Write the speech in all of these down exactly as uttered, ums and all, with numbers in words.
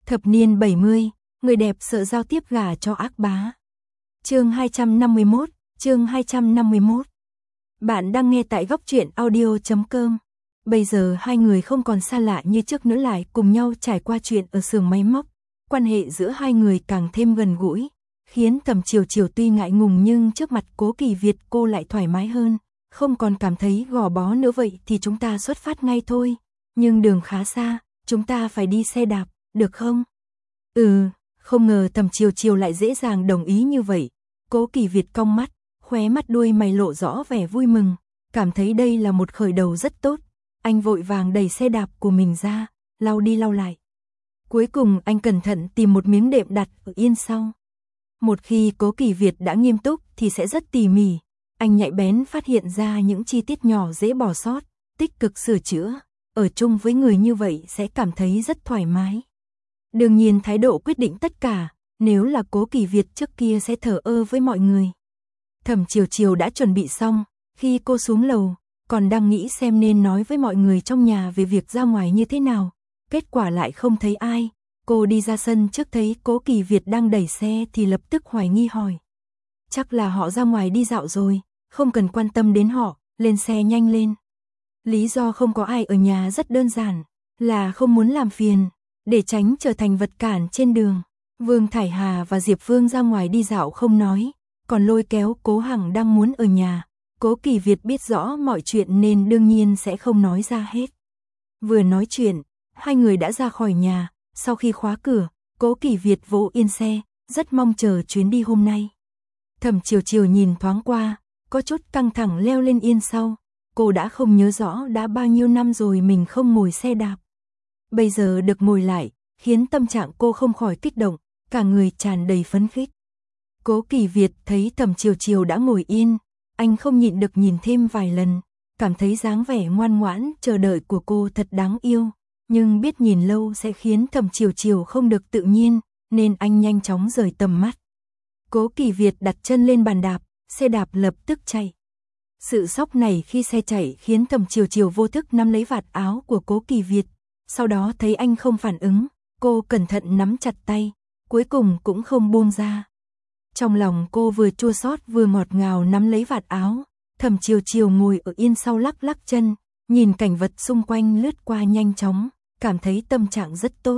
Thập niên bảy mươi, người đẹp sợ giao tiếp gả cho ác bá. Chương hai trăm năm mươi mốt, chương hai trăm năm mươi mốt. Bạn đang nghe tại góc truyện audio chấm com. Bây giờ hai người không còn xa lạ như trước nữa, lại cùng nhau trải qua chuyện ở xưởng máy móc. Quan hệ giữa hai người càng thêm gần gũi, khiến Thẩm Chiều Chiều tuy ngại ngùng nhưng trước mặt Cố Kỳ Việt cô lại thoải mái hơn, không còn cảm thấy gò bó nữa. Vậy thì chúng ta xuất phát ngay thôi, nhưng đường khá xa, chúng ta phải đi xe đạp, được không? Ừ, không ngờ Thẩm Chiều Chiều lại dễ dàng đồng ý như vậy. Cố Kỳ Việt cong mắt, khóe mắt đuôi mày lộ rõ vẻ vui mừng, cảm thấy đây là một khởi đầu rất tốt. Anh vội vàng đẩy xe đạp của mình ra, lau đi lau lại. Cuối cùng anh cẩn thận tìm một miếng đệm đặt ở yên sau. Một khi Cố Kỳ Việt đã nghiêm túc thì sẽ rất tỉ mỉ. Anh nhạy bén phát hiện ra những chi tiết nhỏ dễ bỏ sót, tích cực sửa chữa. Ở chung với người như vậy sẽ cảm thấy rất thoải mái. Đương nhiên thái độ quyết định tất cả, nếu là Cố Kỳ Việt trước kia sẽ thờ ơ với mọi người. Thẩm Chiều Chiều đã chuẩn bị xong, khi cô xuống lầu, còn đang nghĩ xem nên nói với mọi người trong nhà về việc ra ngoài như thế nào. Kết quả lại không thấy ai. Cô đi ra sân trước thấy Cố Kỳ Việt đang đẩy xe thì lập tức hoài nghi hỏi. Chắc là họ ra ngoài đi dạo rồi, không cần quan tâm đến họ, lên xe nhanh lên. Lý do không có ai ở nhà rất đơn giản, là không muốn làm phiền, để tránh trở thành vật cản trên đường. Vương Thải Hà và Diệp Vương ra ngoài đi dạo không nói, còn lôi kéo Cố Hằng đang muốn ở nhà. Cố Kỳ Việt biết rõ mọi chuyện nên đương nhiên sẽ không nói ra hết. Vừa nói chuyện, hai người đã ra khỏi nhà. Sau khi khóa cửa, Cố Kỳ Việt vỗ yên xe, rất mong chờ chuyến đi hôm nay. Thẩm Chiều Chiều nhìn thoáng qua, có chút căng thẳng leo lên yên sau. Cô đã không nhớ rõ đã bao nhiêu năm rồi mình không ngồi xe đạp. Bây giờ được ngồi lại, khiến tâm trạng cô không khỏi kích động, cả người tràn đầy phấn khích. Cố Kỳ Việt thấy Thẩm Chiều Chiều đã ngồi yên, anh không nhịn được nhìn thêm vài lần, cảm thấy dáng vẻ ngoan ngoãn chờ đợi của cô thật đáng yêu. Nhưng biết nhìn lâu sẽ khiến Thẩm Chiều Chiều không được tự nhiên, nên anh nhanh chóng rời tầm mắt. Cố Kỳ Việt đặt chân lên bàn đạp, xe đạp lập tức chạy. Sự sốc này khi xe chạy khiến Thẩm Chiều Chiều vô thức nắm lấy vạt áo của Cố Kỳ Việt. Sau đó thấy anh không phản ứng, cô cẩn thận nắm chặt tay, cuối cùng cũng không buông ra. Trong lòng cô vừa chua xót vừa ngọt ngào nắm lấy vạt áo. Thẩm Chiều Chiều ngồi ở yên sau lắc lắc chân, nhìn cảnh vật xung quanh lướt qua nhanh chóng, cảm thấy tâm trạng rất tốt.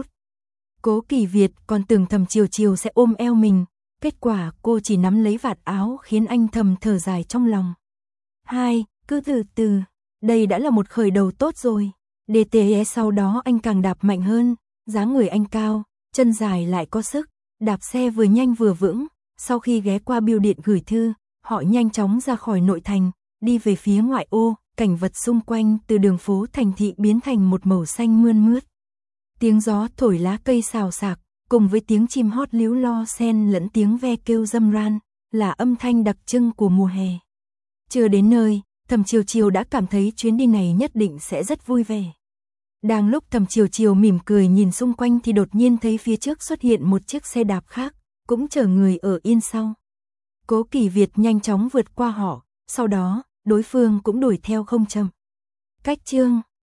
Cố Kỳ Việt còn tưởng Thẩm Chiều Chiều sẽ ôm eo mình, kết quả cô chỉ nắm lấy vạt áo khiến anh thầm thở dài trong lòng. Hai, cứ từ từ, đây đã là một khởi đầu tốt rồi. đê tê e sau đó anh càng đạp mạnh hơn, dáng người anh cao, chân dài lại có sức, đạp xe vừa nhanh vừa vững. Sau khi ghé qua bưu điện gửi thư, họ nhanh chóng ra khỏi nội thành, đi về phía ngoại ô. Cảnh vật xung quanh từ đường phố thành thị biến thành một màu xanh mơn mướt. Tiếng gió thổi lá cây xào xạc, cùng với tiếng chim hót líu lo xen lẫn tiếng ve kêu râm ran, là âm thanh đặc trưng của mùa hè. Chưa đến nơi, Thẩm Chiều Chiều đã cảm thấy chuyến đi này nhất định sẽ rất vui vẻ. Đang lúc Thẩm Chiều Chiều mỉm cười nhìn xung quanh thì đột nhiên thấy phía trước xuất hiện một chiếc xe đạp khác, cũng chở người ở yên sau. Cố Kỳ Việt nhanh chóng vượt qua họ, sau đó đối phương cũng đuổi theo không chậm. Cách chương